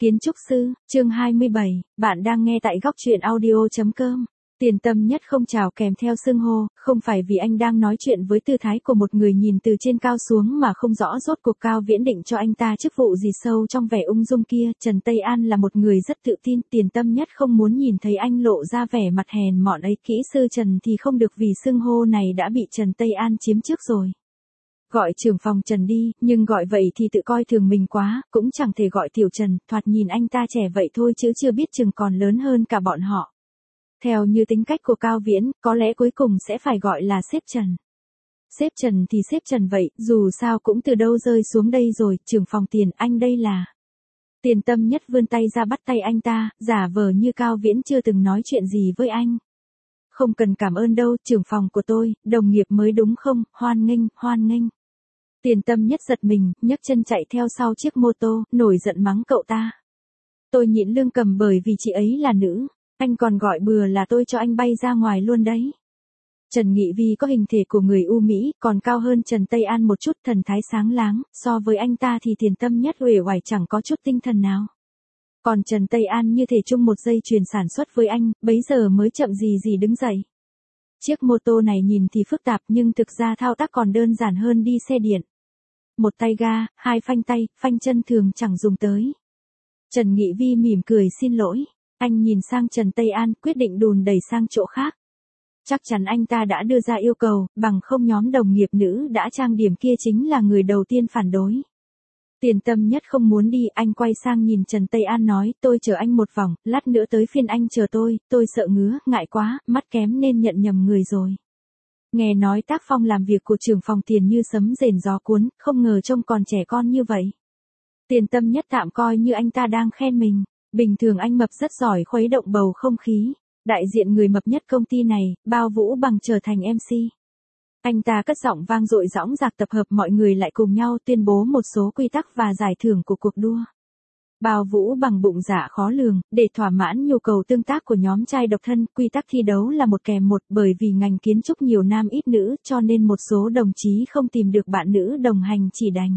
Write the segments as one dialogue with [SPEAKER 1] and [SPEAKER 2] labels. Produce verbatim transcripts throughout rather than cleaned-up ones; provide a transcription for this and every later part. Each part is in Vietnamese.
[SPEAKER 1] Kiến trúc sư, chương hai mươi bảy, bạn đang nghe tại góc truyện audio chấm com. Tiền Tâm Nhất không chào kèm theo xưng hô, không phải vì anh đang nói chuyện với tư thái của một người nhìn từ trên cao xuống mà không rõ rốt cuộc Cao Viễn định cho anh ta chức vụ gì sâu trong vẻ ung dung kia. Trần Tây An là một người rất tự tin, Tiền Tâm Nhất không muốn nhìn thấy anh lộ ra vẻ mặt hèn mọn ấy. Kỹ sư Trần thì không được vì xưng hô này đã bị Trần Tây An chiếm trước rồi. Gọi trưởng phòng Trần đi, nhưng gọi vậy thì tự coi thường mình quá, cũng chẳng thể gọi tiểu Trần, thoạt nhìn anh ta trẻ vậy thôi chứ chưa biết chừng còn lớn hơn cả bọn họ. Theo như tính cách của Cao Viễn, có lẽ cuối cùng sẽ phải gọi là sếp Trần. Sếp Trần thì sếp Trần vậy, dù sao cũng từ đâu rơi xuống đây rồi, trưởng phòng Tiền, anh đây là... Tiền Tâm Nhất vươn tay ra bắt tay anh ta, giả vờ như Cao Viễn chưa từng nói chuyện gì với anh. Không cần cảm ơn đâu, trưởng phòng của tôi, đồng nghiệp mới đúng không, hoan nghênh, hoan nghênh. Tiền Tâm Nhất giật mình, nhấc chân chạy theo sau chiếc mô tô, nổi giận mắng cậu ta. Tôi nhịn Lương Cầm bởi vì chị ấy là nữ, anh còn gọi bừa là tôi cho anh bay ra ngoài luôn đấy. Trần Nghị Vi có hình thể của người U Mỹ, còn cao hơn Trần Tây An một chút, thần thái sáng láng, so với anh ta thì Tiền Tâm Nhất uể oải chẳng có chút tinh thần nào. Còn Trần Tây An như thể chung một dây chuyền sản xuất với anh, bấy giờ mới chậm gì gì đứng dậy. Chiếc mô tô này nhìn thì phức tạp nhưng thực ra thao tác còn đơn giản hơn đi xe điện. Một tay ga, hai phanh tay, phanh chân thường chẳng dùng tới. Trần Nghị Vi mỉm cười xin lỗi. Anh nhìn sang Trần Tây An, quyết định đùn đẩy sang chỗ khác. Chắc chắn anh ta đã đưa ra yêu cầu, bằng không nhóm đồng nghiệp nữ đã trang điểm kia chính là người đầu tiên phản đối. Tiền Tâm Nhất không muốn đi, anh quay sang nhìn Trần Tây An nói, tôi chờ anh một vòng, lát nữa tới phiên anh chờ tôi, tôi sợ ngứa, ngại quá, mắt kém nên nhận nhầm người rồi. Nghe nói tác phong làm việc của trưởng phòng Tiền như sấm rền gió cuốn, không ngờ trông còn trẻ con như vậy. Tiền Tâm Nhất tạm coi như anh ta đang khen mình, bình thường anh Mập rất giỏi khuấy động bầu không khí, đại diện người mập nhất công ty này, Bao Vũ Bằng trở thành em xê. Anh ta cất giọng vang dội dõng dạc tập hợp mọi người lại cùng nhau tuyên bố một số quy tắc và giải thưởng của cuộc đua. Bao Vũ Bằng bụng dạ khó lường, để thỏa mãn nhu cầu tương tác của nhóm trai độc thân, quy tắc thi đấu là một kèm một, bởi vì ngành kiến trúc nhiều nam ít nữ cho nên một số đồng chí không tìm được bạn nữ đồng hành chỉ đành.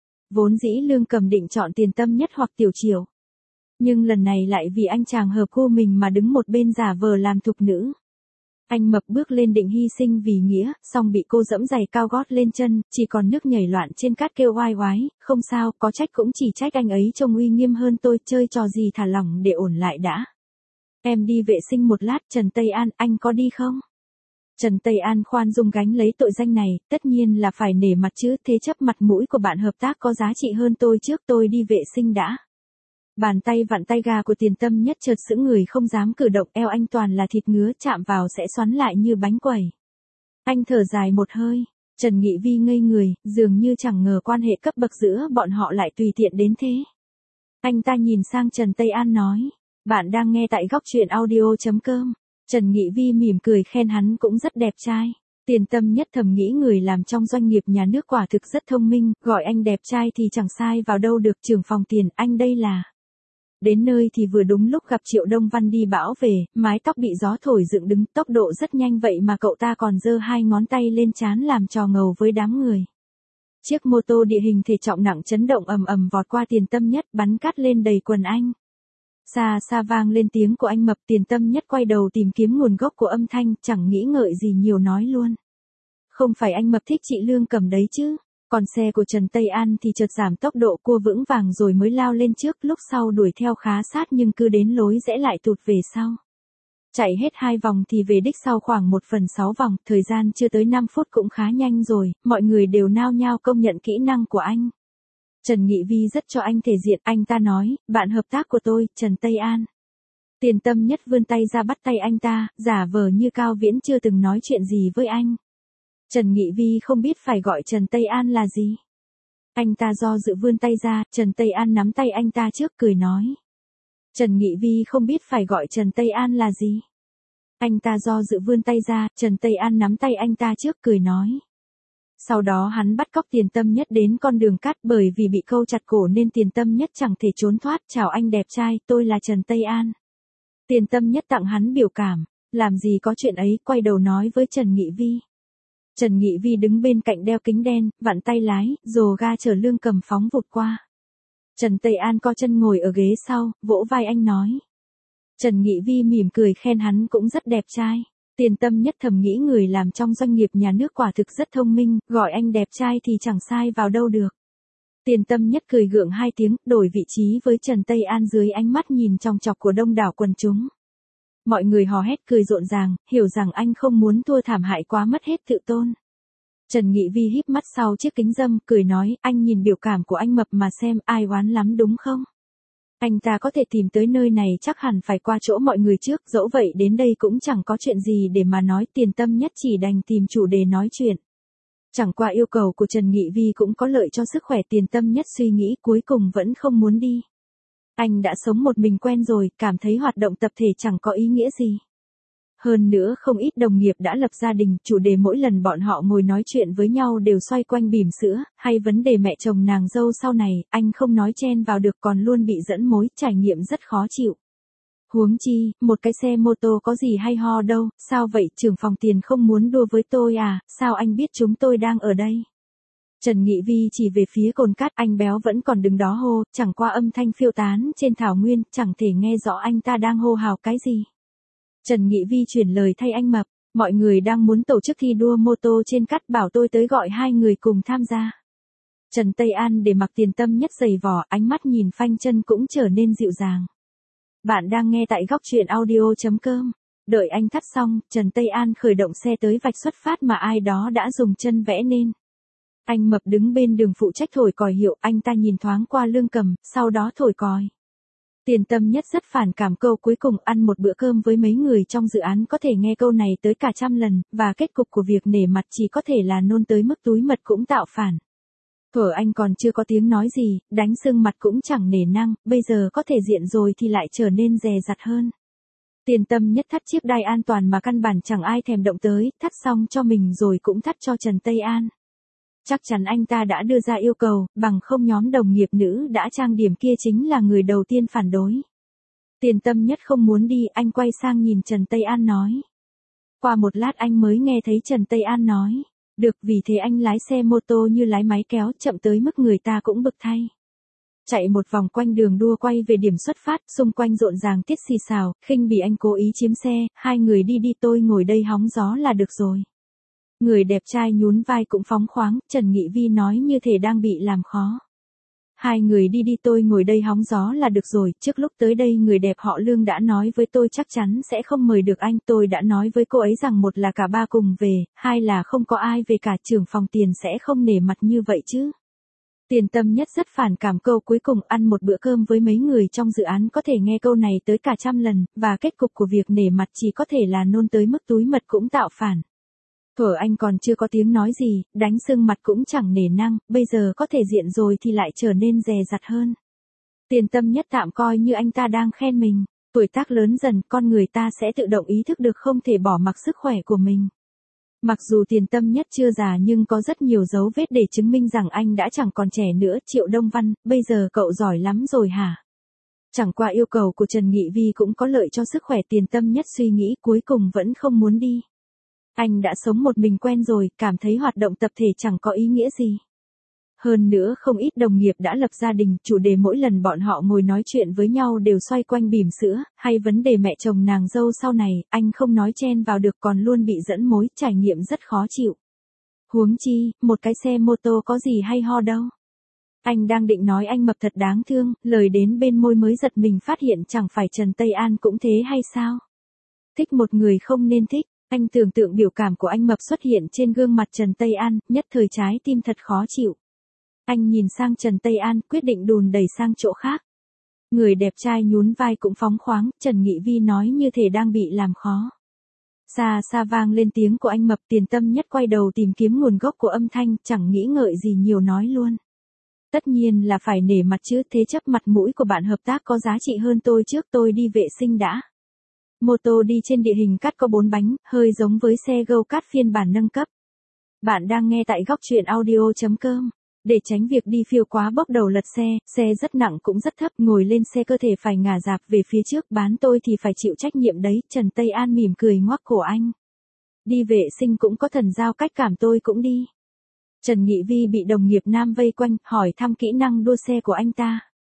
[SPEAKER 1] Vốn dĩ Lương Cầm định chọn Tiền Tâm Nhất hoặc Tiểu Triều. Nhưng lần này lại vì anh chàng hợp gu mình mà đứng một bên giả vờ làm thục nữ. Anh Mập bước lên định hy sinh vì nghĩa, xong bị cô dẫm giày cao gót lên chân, chỉ còn nước nhảy loạn trên cát kêu oai oái, không sao, có trách cũng chỉ trách anh ấy trông uy nghiêm hơn tôi, chơi trò gì thả lỏng để ổn lại đã. Em đi vệ sinh một lát, Trần Tây An, anh có đi không? Trần Tây An khoan dung gánh lấy tội danh này, tất nhiên là phải nể mặt chứ, thế chấp mặt mũi của bạn hợp tác có giá trị hơn tôi trước, tôi đi vệ sinh đã. Bàn tay vặn tay ga của Tiền Tâm Nhất chợt sững người không dám cử động, eo anh toàn là thịt ngứa, chạm vào sẽ xoắn lại như bánh quẩy. Anh thở dài một hơi, Trần Nghị Vi ngây người, dường như chẳng ngờ quan hệ cấp bậc giữa bọn họ lại tùy tiện đến thế. Anh ta nhìn sang Trần Tây An nói, bạn đang nghe tại góc truyện audio chấm com. Trần Nghị Vi mỉm cười khen hắn cũng rất đẹp trai. Tiền Tâm Nhất thầm nghĩ người làm trong doanh nghiệp nhà nước quả thực rất thông minh, gọi anh đẹp trai thì chẳng sai vào đâu được. Trưởng phòng Tiền, anh đây là... Đến nơi thì vừa đúng lúc gặp Triệu Đông Văn đi bão về, mái tóc bị gió thổi dựng đứng, tốc độ rất nhanh vậy mà cậu ta còn giơ hai ngón tay lên trán làm trò ngầu với đám người. Chiếc mô tô địa hình thể trọng nặng chấn động ầm ầm vọt qua Tiền Tâm Nhất, bắn cát lên đầy quần anh. Xa xa vang lên tiếng của anh Mập. Tiền Tâm Nhất quay đầu tìm kiếm nguồn gốc của âm thanh, chẳng nghĩ ngợi gì nhiều nói luôn. Không phải anh Mập thích chị Lương Cầm đấy chứ. Còn xe của Trần Tây An thì chợt giảm tốc độ cua vững vàng rồi mới lao lên trước, lúc sau đuổi theo khá sát nhưng cứ đến lối rẽ lại tụt về sau. Chạy hết hai vòng thì về đích sau khoảng một phần sáu vòng, thời gian chưa tới năm phút cũng khá nhanh rồi, mọi người đều nao nhao công nhận kỹ năng của anh. Trần Nghị Vi rất cho anh thể diện, anh ta nói, bạn hợp tác của tôi, Trần Tây An. Tiền Tâm Nhất vươn tay ra bắt tay anh ta, giả vờ như Cao Viễn chưa từng nói chuyện gì với anh. Trần Nghị Vi không biết phải gọi Trần Tây An là gì. Anh ta do dự vươn tay ra, Trần Tây An nắm tay anh ta trước cười nói. Trần Nghị Vi không biết phải gọi Trần Tây An là gì. Anh ta do dự vươn tay ra, Trần Tây An nắm tay anh ta trước cười nói. Sau đó hắn bắt cóc Tiền Tâm Nhất đến con đường cát, bởi vì bị câu chặt cổ nên Tiền Tâm Nhất chẳng thể trốn thoát. Chào anh đẹp trai, tôi là Trần Tây An. Tiền Tâm Nhất tặng hắn biểu cảm, làm gì có chuyện ấy, quay đầu nói với Trần Nghị Vi. Trần Nghị Vi đứng bên cạnh đeo kính đen, vặn tay lái, rồ ga chở Lương Cầm phóng vụt qua. Trần Tây An co chân ngồi ở ghế sau, vỗ vai anh nói. Trần Nghị Vi mỉm cười khen hắn cũng rất đẹp trai. Tiền Tâm Nhất thầm nghĩ người làm trong doanh nghiệp nhà nước quả thực rất thông minh, gọi anh đẹp trai thì chẳng sai vào đâu được. Tiền Tâm Nhất cười gượng hai tiếng, đổi vị trí với Trần Tây An dưới ánh mắt nhìn chòng chọc của đông đảo quần chúng. Mọi người hò hét cười rộn ràng, hiểu rằng anh không muốn thua thảm hại quá mất hết tự tôn. Trần Nghị Vi híp mắt sau chiếc kính râm, cười nói, anh nhìn biểu cảm của anh mập mà xem, ai oán lắm đúng không? Anh ta có thể tìm tới nơi này chắc hẳn phải qua chỗ mọi người trước, dẫu vậy đến đây cũng chẳng có chuyện gì để mà nói. Tiền Tâm Nhất chỉ đành tìm chủ đề nói chuyện. Chẳng qua yêu cầu của Trần Nghị Vi cũng có lợi cho sức khỏe. Tiền Tâm Nhất suy nghĩ cuối cùng vẫn không muốn đi. Anh đã sống một mình quen rồi, cảm thấy hoạt động tập thể chẳng có ý nghĩa gì. Hơn nữa không ít đồng nghiệp đã lập gia đình, chủ đề mỗi lần bọn họ ngồi nói chuyện với nhau đều xoay quanh bỉm sữa, hay vấn đề mẹ chồng nàng dâu sau này, anh không nói chen vào được còn luôn bị dẫn mối, trải nghiệm rất khó chịu. Huống chi, một cái xe mô tô có gì hay ho đâu, sao vậy trưởng phòng Tiền không muốn đua với tôi à, sao anh biết chúng tôi đang ở đây? Trần Nghị Vi chỉ về phía cồn cát, anh béo vẫn còn đứng đó hô, chẳng qua âm thanh phiêu tán trên thảo nguyên, chẳng thể nghe rõ anh ta đang hô hào cái gì. Trần Nghị Vi chuyển lời thay anh mập, mọi người đang muốn tổ chức thi đua mô tô trên cát, bảo tôi tới gọi hai người cùng tham gia. Trần Tây An để mặc Tiền Tâm Nhất giày vò, ánh mắt nhìn phanh chân cũng trở nên dịu dàng. Bạn đang nghe tại góc truyện audio chấm com. Đợi anh thắt xong, Trần Tây An khởi động xe tới vạch xuất phát mà ai đó đã dùng chân vẽ nên. Anh mập đứng bên đường phụ trách thổi còi hiệu, anh ta nhìn thoáng qua Lương Cầm, sau đó thổi còi. Tiền Tâm Nhất rất phản cảm câu cuối cùng, ăn một bữa cơm với mấy người trong dự án có thể nghe câu này tới cả trăm lần, và kết cục của việc nể mặt chỉ có thể là nôn tới mức túi mật cũng tạo phản. Thuở anh còn chưa có tiếng nói gì, đánh sưng mặt cũng chẳng nể năng, bây giờ có thể diện rồi thì lại trở nên dè dặt hơn. Tiền Tâm Nhất thắt chiếc đai an toàn mà căn bản chẳng ai thèm động tới, thắt xong cho mình rồi cũng thắt cho Trần Tây An. Chắc chắn anh ta đã đưa ra yêu cầu, bằng không nhóm đồng nghiệp nữ đã trang điểm kia chính là người đầu tiên phản đối. Tiền Tâm Nhất không muốn đi, anh quay sang nhìn Trần Tây An nói. Qua một lát anh mới nghe thấy Trần Tây An nói. Được, vì thế anh lái xe mô tô như lái máy kéo, chậm tới mức người ta cũng bực thay. Chạy một vòng quanh đường đua quay về điểm xuất phát, xung quanh rộn ràng tiết xì xào, khinh bỉ anh cố ý chiếm xe, hai người đi đi tôi ngồi đây hóng gió là được rồi. Người đẹp trai nhún vai cũng phóng khoáng, Trần Nghị Vi nói như thể đang bị làm khó. Hai người đi đi tôi ngồi đây hóng gió là được rồi, trước lúc tới đây người đẹp họ Lương đã nói với tôi chắc chắn sẽ không mời được anh, tôi đã nói với cô ấy rằng một là cả ba cùng về, hai là không có ai về cả, trưởng phòng Tiền sẽ không nể mặt như vậy chứ. Tiền Tâm Nhất rất phản cảm câu cuối cùng, ăn một bữa cơm với mấy người trong dự án có thể nghe câu này tới cả trăm lần, và kết cục của việc nể mặt chỉ có thể là nôn tới mức túi mật cũng tạo phản. Thuở anh còn chưa có tiếng nói gì, đánh sưng mặt cũng chẳng nể năng, bây giờ có thể diện rồi thì lại trở nên dè dặt hơn. Tiền Tâm Nhất tạm coi như anh ta đang khen mình, tuổi tác lớn dần, con người ta sẽ tự động ý thức được không thể bỏ mặc sức khỏe của mình. Mặc dù Tiền Tâm Nhất chưa già nhưng có rất nhiều dấu vết để chứng minh rằng anh đã chẳng còn trẻ nữa. Triệu Đông Văn, bây giờ cậu giỏi lắm rồi hả? Chẳng qua yêu cầu của Trần Nghị Vi cũng có lợi cho sức khỏe. Tiền Tâm Nhất suy nghĩ cuối cùng vẫn không muốn đi. Anh đã sống một mình quen rồi, cảm thấy hoạt động tập thể chẳng có ý nghĩa gì. Hơn nữa không ít đồng nghiệp đã lập gia đình, chủ đề mỗi lần bọn họ ngồi nói chuyện với nhau đều xoay quanh bỉm sữa, hay vấn đề mẹ chồng nàng dâu sau này, anh không nói chen vào được còn luôn bị dẫn mối, trải nghiệm rất khó chịu. Huống chi, một cái xe mô tô có gì hay ho đâu. Anh đang định nói anh mập thật đáng thương, lời đến bên môi mới giật mình phát hiện chẳng phải Trần Tây An cũng thế hay sao? Thích một người không nên thích. Anh tưởng tượng biểu cảm của anh mập xuất hiện trên gương mặt Trần Tây An, nhất thời trái tim thật khó chịu. Anh nhìn sang Trần Tây An, quyết định đùn đẩy sang chỗ khác. Người đẹp trai nhún vai cũng phóng khoáng, Trần Nghị Vi nói như thể đang bị làm khó. Xa xa vang lên tiếng của anh mập. Tiền Tâm Nhất quay đầu tìm kiếm nguồn gốc của âm thanh, chẳng nghĩ ngợi gì nhiều nói luôn. Tất nhiên là phải nể mặt chứ, thế chấp mặt mũi của bạn hợp tác có giá trị hơn tôi, trước tôi đi vệ sinh đã. Mô tô đi trên địa hình cát có bốn bánh, hơi giống với xe go-kart phiên bản nâng cấp. Bạn đang nghe tại góc truyện audio chấm com. Để tránh việc đi phiêu quá bốc đầu lật xe, xe rất nặng cũng rất thấp, ngồi lên xe cơ thể phải ngả dạp về phía trước, bán tôi thì phải chịu trách nhiệm đấy. Trần Tây An mỉm cười ngoắc cổ anh. Đi vệ sinh cũng có thần giao cách cảm, tôi cũng đi. Trần Nghị Vi bị đồng nghiệp nam vây quanh, hỏi thăm kỹ năng đua xe của anh ta.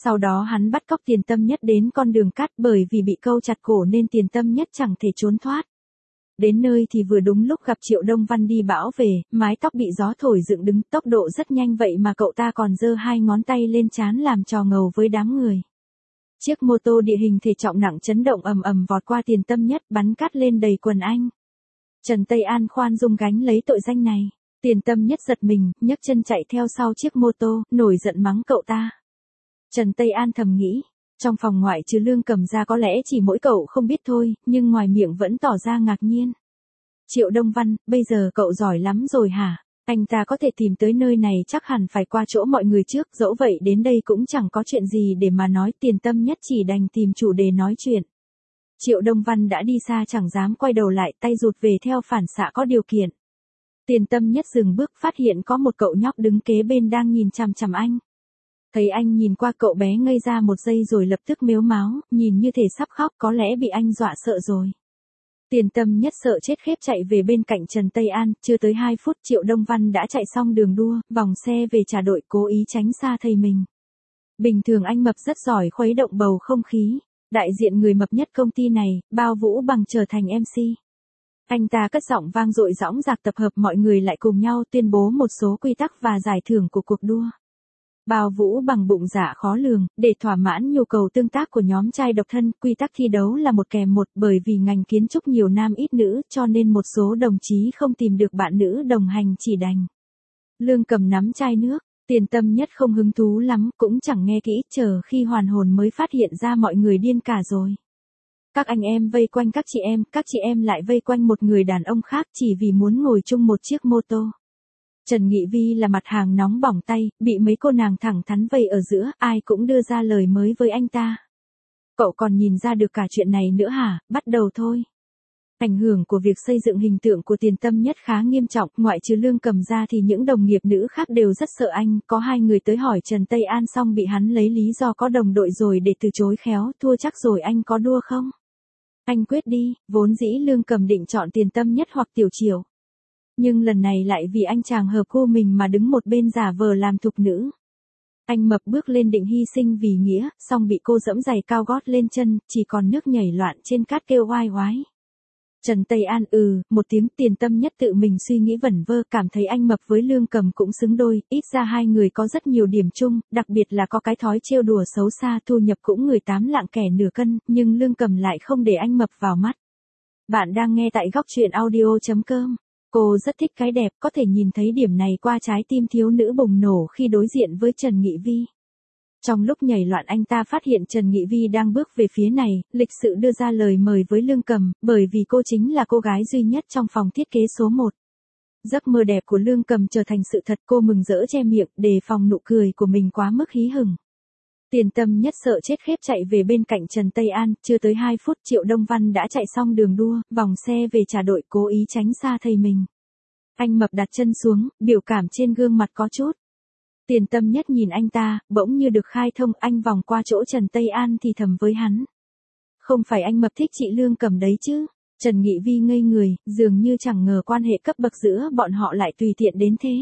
[SPEAKER 1] Sau đó hắn bắt cóc Tiền Tâm Nhất đến con đường cát, bởi vì bị câu chặt cổ nên Tiền Tâm Nhất chẳng thể trốn thoát. Đến nơi thì vừa đúng lúc gặp Triệu Đông Văn đi bão về, mái tóc bị gió thổi dựng đứng, tốc độ rất nhanh vậy mà cậu ta còn giơ hai ngón tay lên trán làm trò ngầu với đám người. Chiếc mô tô địa hình thể trọng nặng chấn động ầm ầm vọt qua Tiền Tâm Nhất, bắn cát lên đầy quần anh. Trần Tây An khoan dung gánh lấy tội danh này. Tiền Tâm Nhất giật mình, nhấc chân chạy theo sau chiếc mô tô, nổi giận mắng cậu ta. Trần Tây An thầm nghĩ, trong phòng ngoại trừ Lương Cầm ra có lẽ chỉ mỗi cậu không biết thôi, nhưng ngoài miệng vẫn tỏ ra ngạc nhiên. Triệu Đông Văn, bây giờ cậu giỏi lắm rồi hả? Anh ta có thể tìm tới nơi này chắc hẳn phải qua chỗ mọi người trước, dẫu vậy đến đây cũng chẳng có chuyện gì để mà nói. Tiền Tâm Nhất chỉ đành tìm chủ đề nói chuyện. Triệu Đông Văn đã đi xa chẳng dám quay đầu lại, tay rụt về theo phản xạ có điều kiện. Tiền Tâm Nhất dừng bước, phát hiện có một cậu nhóc đứng kế bên đang nhìn chằm chằm anh. Thấy anh nhìn qua, cậu bé ngây ra một giây rồi lập tức mếu máo, nhìn như thể sắp khóc, có lẽ bị anh dọa sợ rồi. Tiền Tâm Nhất sợ chết khiếp chạy về bên cạnh Trần Tây An, chưa tới hai phút Triệu Đông Văn đã chạy xong đường đua, vòng xe về trả đội, cố ý tránh xa thầy mình. Bình thường anh Mập rất giỏi khuấy động bầu không khí. Đại diện người mập nhất công ty này, Bao Vũ Bằng trở thành em xê. Anh ta cất giọng vang dội dõng dạc tập hợp mọi người lại cùng nhau tuyên bố một số quy tắc và giải thưởng của cuộc đua. Bao Vũ Bằng bụng dạ khó lường, để thỏa mãn nhu cầu tương tác của nhóm trai độc thân, quy tắc thi đấu là một kèm một, bởi vì ngành kiến trúc nhiều nam ít nữ, cho nên một số đồng chí không tìm được bạn nữ đồng hành chỉ đành. Lương Cầm nắm chai nước, Tiền Tâm Nhất không hứng thú lắm, cũng chẳng nghe kỹ, chờ khi hoàn hồn mới phát hiện ra mọi người điên cả rồi. Các anh em vây quanh các chị em, các chị em lại vây quanh một người đàn ông khác chỉ vì muốn ngồi chung một chiếc mô tô. Trần Nghị Vi là mặt hàng nóng bỏng tay, bị mấy cô nàng thẳng thắn vây ở giữa, ai cũng đưa ra lời mới với anh ta. Cậu còn nhìn ra được cả chuyện này nữa hả? Bắt đầu thôi. Ảnh hưởng của việc xây dựng hình tượng của Tiền Tâm Nhất khá nghiêm trọng, ngoại trừ Lương Cầm ra thì những đồng nghiệp nữ khác đều rất sợ anh, có hai người tới hỏi Trần Tây An xong bị hắn lấy lý do có đồng đội rồi để từ chối khéo, thua chắc rồi anh có đua không? Anh quyết đi, vốn dĩ Lương Cầm định chọn Tiền Tâm Nhất hoặc Tiểu Triều. Nhưng lần này lại vì anh chàng hợp gu mình mà đứng một bên giả vờ làm thục nữ. Anh Mập bước lên định hy sinh vì nghĩa, xong bị cô dẫm giày cao gót lên chân, chỉ còn nước nhảy loạn trên cát kêu oai oái. Trần Tây An ừ, một tiếng. Tiền Tâm Nhất tự mình suy nghĩ vẩn vơ, cảm thấy anh Mập với Lương Cầm cũng xứng đôi, ít ra hai người có rất nhiều điểm chung, đặc biệt là có cái thói trêu đùa xấu xa, thu nhập cũng người tám lạng kẻ nửa cân, nhưng Lương Cầm lại không để anh Mập vào mắt. Bạn đang nghe tại góc truyện audio chấm com. Cô rất thích cái đẹp, có thể nhìn thấy điểm này qua trái tim thiếu nữ bùng nổ khi đối diện với Trần Nghị Vi. Trong lúc nhảy loạn anh ta phát hiện Trần Nghị Vi đang bước về phía này, lịch sự đưa ra lời mời với Lương Cầm, bởi vì cô chính là cô gái duy nhất trong phòng thiết kế số một. Giấc mơ đẹp của Lương Cầm trở thành sự thật, cô mừng rỡ che miệng, đề phòng nụ cười của mình quá mức hí hửng. Tiền Tâm Nhất sợ chết khiếp chạy về bên cạnh Trần Tây An, chưa tới hai phút Triệu Đông Văn đã chạy xong đường đua, vòng xe về trả đội, cố ý tránh xa thầy mình. Anh Mập đặt chân xuống, biểu cảm trên gương mặt có chút. Tiền Tâm Nhất nhìn anh ta, bỗng như được khai thông, anh vòng qua chỗ Trần Tây An thì thầm với hắn. Không phải anh Mập thích chị Lương Cầm đấy chứ? Trần Nghị Vi ngây người, dường như chẳng ngờ quan hệ cấp bậc giữa bọn họ lại tùy tiện đến thế.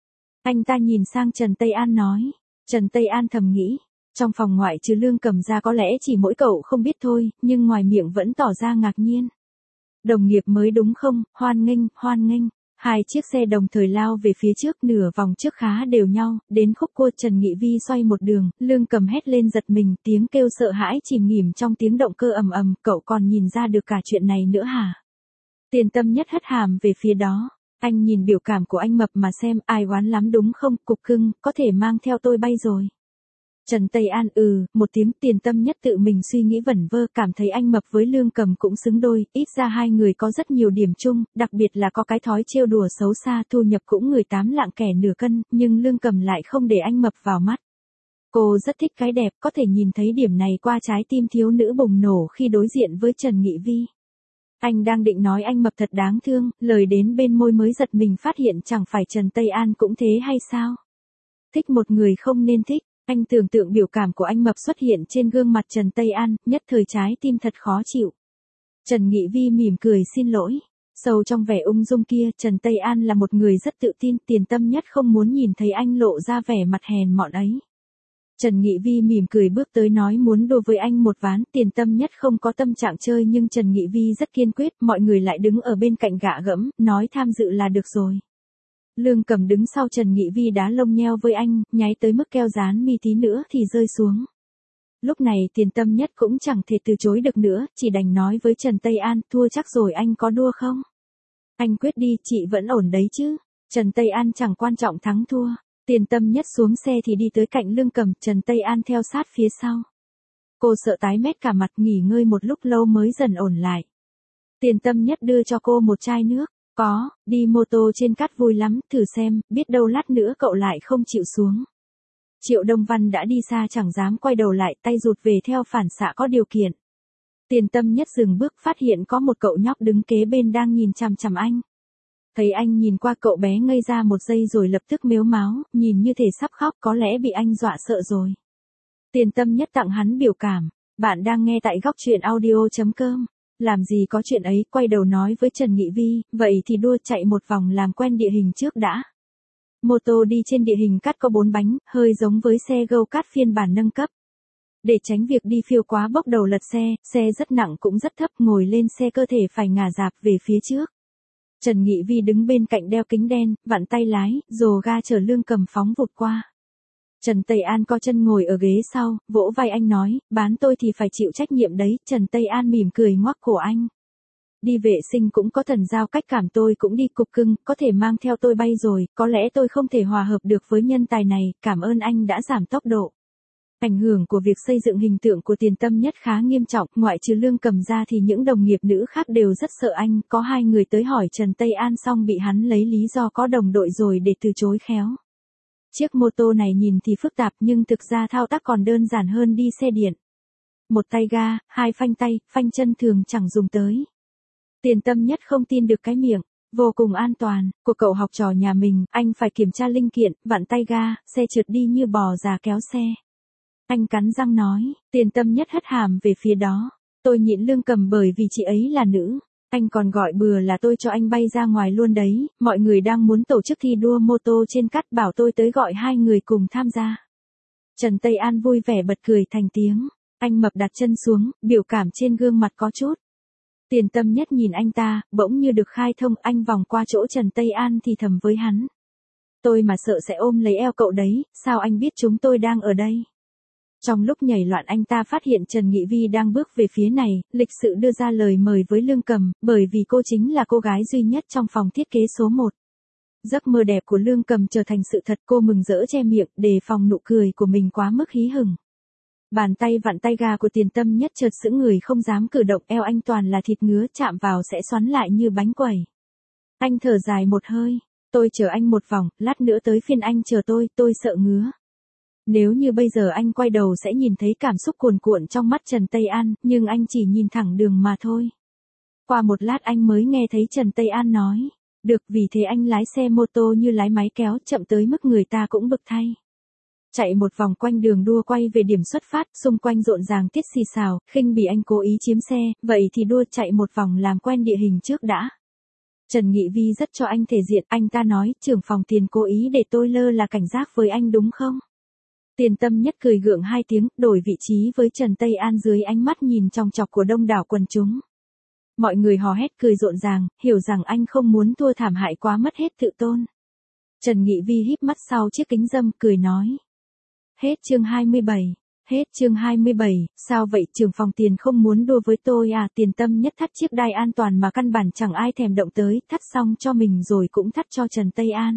[SPEAKER 1] Anh ta nhìn sang Trần Tây An nói. Trần Tây An thầm nghĩ. Trong phòng ngoại trừ Lương Cầm ra có lẽ chỉ mỗi cậu không biết thôi, nhưng ngoài miệng vẫn tỏ ra ngạc nhiên. Đồng nghiệp mới đúng không? Hoan nghênh, hoan nghênh. Hai chiếc xe đồng thời lao về phía trước, nửa vòng trước khá đều nhau, đến khúc cua Trần Nghị Vi xoay một đường, Lương Cầm hét lên giật mình, tiếng kêu sợ hãi chìm nghỉm trong tiếng động cơ ầm ầm, cậu còn nhìn ra được cả chuyện này nữa hả? Tiền Tâm Nhất hất hàm về phía đó, anh nhìn biểu cảm của anh Mập mà xem, ai oán lắm đúng không, cục cưng, có thể mang theo tôi bay rồi. Trần Tây An ừ, một tiếng. Tiền Tâm Nhất tự mình suy nghĩ vẩn vơ, cảm thấy anh Mập với Lương Cầm cũng xứng đôi, ít ra hai người có rất nhiều điểm chung, đặc biệt là có cái thói trêu đùa xấu xa, thu nhập cũng người tám lạng kẻ nửa cân, nhưng Lương Cầm lại không để anh Mập vào mắt. Cô rất thích cái đẹp, có thể nhìn thấy điểm này qua trái tim thiếu nữ bùng nổ khi đối diện với Trần Nghị Vi. Anh đang định nói anh Mập thật đáng thương, lời đến bên môi mới giật mình phát hiện chẳng phải Trần Tây An cũng thế hay sao? Thích một người không nên thích. Anh tưởng tượng biểu cảm của anh Mập xuất hiện trên gương mặt Trần Tây An, nhất thời trái tim thật khó chịu. Trần Nghị Vi mỉm cười xin lỗi. Sâu trong vẻ ung dung kia, Trần Tây An là một người rất tự tin, Tiền Tâm Nhất không muốn nhìn thấy anh lộ ra vẻ mặt hèn mọn ấy. Trần Nghị Vi mỉm cười bước tới nói muốn đua với anh một ván, Tiền Tâm Nhất không có tâm trạng chơi nhưng Trần Nghị Vi rất kiên quyết, mọi người lại đứng ở bên cạnh gạ gẫm, nói tham dự là được rồi. Lương Cầm đứng sau Trần Nghị Vi đá lông nheo với anh, nháy tới mức keo dán mi tí nữa thì rơi xuống. Lúc này Tiền Tâm Nhất cũng chẳng thể từ chối được nữa, chỉ đành nói với Trần Tây An, thua chắc rồi anh có đua không? Anh quyết đi, chị vẫn ổn đấy chứ. Trần Tây An chẳng quan trọng thắng thua. Tiền Tâm Nhất xuống xe thì đi tới cạnh Lương Cầm, Trần Tây An theo sát phía sau. Cô sợ tái mét cả mặt, nghỉ ngơi một lúc lâu mới dần ổn lại. Tiền Tâm Nhất đưa cho cô một chai nước. Có, đi mô tô trên cát vui lắm, thử xem, biết đâu lát nữa cậu lại không chịu xuống. Triệu Đông Văn đã đi xa chẳng dám quay đầu lại, tay rụt về theo phản xạ có điều kiện. Tiền Tâm Nhất dừng bước, phát hiện có một cậu nhóc đứng kế bên đang nhìn chằm chằm anh. Thấy anh nhìn qua, cậu bé ngây ra một giây rồi lập tức mếu máo, nhìn như thể sắp khóc, có lẽ bị anh dọa sợ rồi. Tiền Tâm Nhất tặng hắn biểu cảm. Bạn đang nghe tại góc truyện audio chấm com. Làm gì có chuyện ấy, quay đầu nói với Trần Nghị Vi, vậy thì đua chạy một vòng làm quen địa hình trước đã. Mô tô đi trên địa hình cát có bốn bánh, hơi giống với xe go-kart phiên bản nâng cấp. Để tránh việc đi phiêu quá bốc đầu lật xe, xe rất nặng cũng rất thấp, ngồi lên xe cơ thể phải ngả dạp về phía trước. Trần Nghị Vi đứng bên cạnh đeo kính đen, vặn tay lái, rồ ga chở Lương Cầm phóng vụt qua. Trần Tây An co chân ngồi ở ghế sau, vỗ vai anh nói, bán tôi thì phải chịu trách nhiệm đấy. Trần Tây An mỉm cười ngoắc cổ anh. Đi vệ sinh cũng có thần giao cách cảm, tôi cũng đi cục cưng, có thể mang theo tôi bay rồi, có lẽ tôi không thể hòa hợp được với nhân tài này, cảm ơn anh đã giảm tốc độ. Ảnh hưởng của việc xây dựng hình tượng của Tiền Tâm Nhất khá nghiêm trọng, ngoại trừ Lương Cầm ra thì những đồng nghiệp nữ khác đều rất sợ anh, có hai người tới hỏi Trần Tây An xong bị hắn lấy lý do có đồng đội rồi để từ chối khéo. Chiếc mô tô này nhìn thì phức tạp nhưng thực ra thao tác còn đơn giản hơn đi xe điện. Một tay ga, hai phanh tay, phanh chân thường chẳng dùng tới. Tiền Tâm Nhất không tin được cái miệng, vô cùng an toàn, của cậu học trò nhà mình, anh phải kiểm tra linh kiện, vặn tay ga, xe trượt đi như bò già kéo xe. Anh cắn răng nói, Tiền Tâm Nhất hất hàm về phía đó. Tôi nhịn Lương Cầm bởi vì chị ấy là nữ. Anh còn gọi bừa là tôi cho anh bay ra ngoài luôn đấy, mọi người đang muốn tổ chức thi đua mô tô trên cát, bảo tôi tới gọi hai người cùng tham gia. Trần Tây An vui vẻ bật cười thành tiếng. Anh mập đặt chân xuống, biểu cảm trên gương mặt có chút. Tiền Tâm Nhất nhìn anh ta, bỗng như được khai thông, anh vòng qua chỗ Trần Tây An thì thầm với hắn. Tôi mà sợ sẽ ôm lấy eo cậu đấy, sao anh biết chúng tôi đang ở đây? Trong lúc nhảy loạn anh ta phát hiện Trần Nghị Vi đang bước về phía này, lịch sự đưa ra lời mời với Lương Cầm, bởi vì cô chính là cô gái duy nhất trong phòng thiết kế số một. Giấc mơ đẹp của Lương Cầm trở thành sự thật, cô mừng rỡ che miệng, đề phòng nụ cười của mình quá mức hí hửng. Bàn tay vặn tay ga của Tiền Tâm Nhất chợt sững người không dám cử động, eo anh toàn là thịt ngứa, chạm vào sẽ xoắn lại như bánh quẩy. Anh thở dài một hơi, tôi chờ anh một vòng, lát nữa tới phiên anh chờ tôi, tôi sợ ngứa. Nếu như bây giờ anh quay đầu sẽ nhìn thấy cảm xúc cuồn cuộn trong mắt Trần Tây An, nhưng anh chỉ nhìn thẳng đường mà thôi. Qua một lát anh mới nghe thấy Trần Tây An nói, được, vì thế anh lái xe mô tô như lái máy kéo, chậm tới mức người ta cũng bực thay. Chạy một vòng quanh đường đua quay về điểm xuất phát, xung quanh rộn ràng tiết xì xào, khinh bỉ anh cố ý chiếm xe, vậy thì đua chạy một vòng làm quen địa hình trước đã. Trần Nghị Vi rất cho anh thể diện, anh ta nói, trưởng phòng Tiền cố ý để tôi lơ là cảnh giác với anh đúng không? Tiền Tâm Nhất cười gượng hai tiếng, đổi vị trí với Trần Tây An dưới ánh mắt nhìn chòng chọc của đông đảo quần chúng. Mọi người hò hét cười rộn ràng, hiểu rằng anh không muốn thua thảm hại quá mất hết tự tôn. Trần Nghị Vi híp mắt sau chiếc kính râm, cười nói. Hết chương hai mươi bảy. Hết chương hai mươi bảy, sao vậy, trưởng phòng Tiền không muốn đua với tôi à? Tiền Tâm Nhất thắt chiếc đai an toàn mà căn bản chẳng ai thèm động tới, thắt xong cho mình rồi cũng thắt cho Trần Tây An.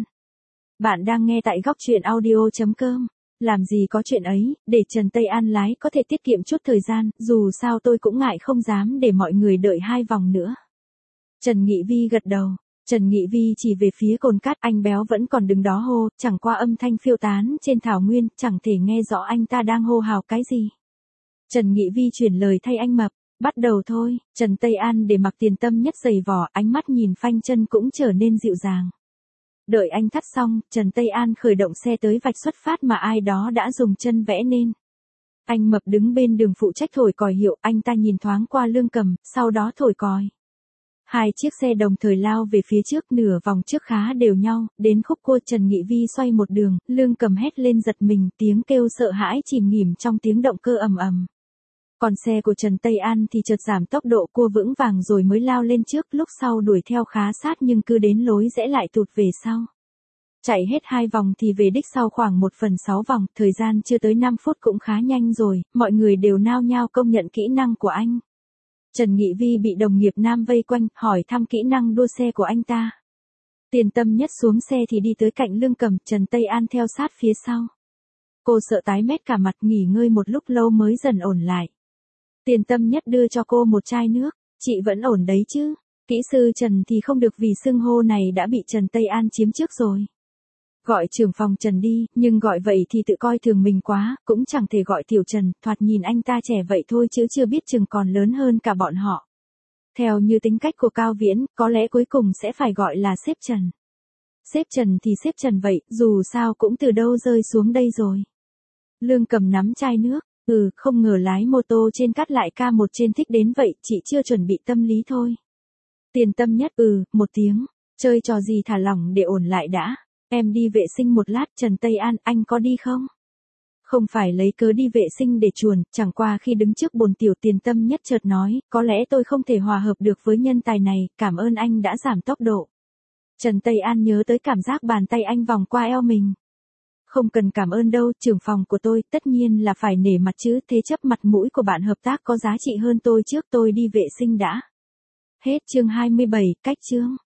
[SPEAKER 1] Bạn đang nghe tại góc truyện audio chấm com. Làm gì có chuyện ấy, để Trần Tây An lái có thể tiết kiệm chút thời gian, dù sao tôi cũng ngại không dám để mọi người đợi hai vòng nữa. Trần Nghị Vi gật đầu. Trần Nghị Vi chỉ về phía cồn cát, anh béo vẫn còn đứng đó hô, chẳng qua âm thanh phiêu tán trên thảo nguyên, chẳng thể nghe rõ anh ta đang hô hào cái gì. Trần Nghị Vi chuyển lời thay anh mập, bắt đầu thôi. Trần Tây An để mặc Tiền Tâm Nhất giày vò, ánh mắt nhìn phanh chân cũng trở nên dịu dàng. Đợi anh thắt xong, Trần Tây An khởi động xe tới vạch xuất phát mà ai đó đã dùng chân vẽ nên. Anh mập đứng bên đường phụ trách thổi còi hiệu, anh ta nhìn thoáng qua Lương Cầm, sau đó thổi còi. Hai chiếc xe đồng thời lao về phía trước, nửa vòng trước khá đều nhau, đến khúc cua Trần Nghị Vi xoay một đường, Lương Cầm hét lên giật mình, tiếng kêu sợ hãi chìm nghỉm trong tiếng động cơ ầm ầm. Còn xe của Trần Tây An thì chợt giảm tốc độ, cua vững vàng rồi mới lao lên trước, lúc sau đuổi theo khá sát nhưng cứ đến lối rẽ lại tụt về sau. Chạy hết hai vòng thì về đích sau khoảng một phần sáu vòng, thời gian chưa tới năm phút cũng khá nhanh rồi, mọi người đều nao nhao công nhận kỹ năng của anh. Trần Nghị Vi bị đồng nghiệp nam vây quanh, hỏi thăm kỹ năng đua xe của anh ta. Tiền Tâm Nhất xuống xe thì đi tới cạnh Lương Cầm, Trần Tây An theo sát phía sau. Cô sợ tái mét cả mặt, nghỉ ngơi một lúc lâu mới dần ổn lại. Tiền Tâm Nhất đưa cho cô một chai nước, chị vẫn ổn đấy chứ? Kỹ sư Trần thì không được vì xưng hô này đã bị Trần Tây An chiếm trước rồi. Gọi trưởng phòng Trần đi, nhưng gọi vậy thì tự coi thường mình quá, cũng chẳng thể gọi tiểu Trần, thoạt nhìn anh ta trẻ vậy thôi chứ chưa biết chừng còn lớn hơn cả bọn họ. Theo như tính cách của Cao Viễn, có lẽ cuối cùng sẽ phải gọi là sếp Trần. Sếp Trần thì sếp Trần vậy, dù sao cũng từ đâu rơi xuống đây rồi. Lương Cầm nắm chai nước, ừ, không ngờ lái mô tô trên cát lại ca một trên thích đến vậy, chị chưa chuẩn bị tâm lý thôi. Tiền Tâm Nhất, ừ, một tiếng, chơi trò gì thả lỏng để ổn lại đã. Em đi vệ sinh một lát. Trần Tây An, anh có đi không? Không phải lấy cớ đi vệ sinh để chuồn, chẳng qua khi đứng trước bồn tiểu Tiền Tâm Nhất chợt nói, có lẽ tôi không thể hòa hợp được với nhân tài này, cảm ơn anh đã giảm tốc độ. Trần Tây An nhớ tới cảm giác bàn tay anh vòng qua eo mình. Không cần cảm ơn đâu, trưởng phòng của tôi, tất nhiên là phải nể mặt chứ, thế chấp mặt mũi của bạn hợp tác có giá trị hơn tôi, trước tôi đi vệ sinh đã. Hết chương hai mươi bảy, cách chương.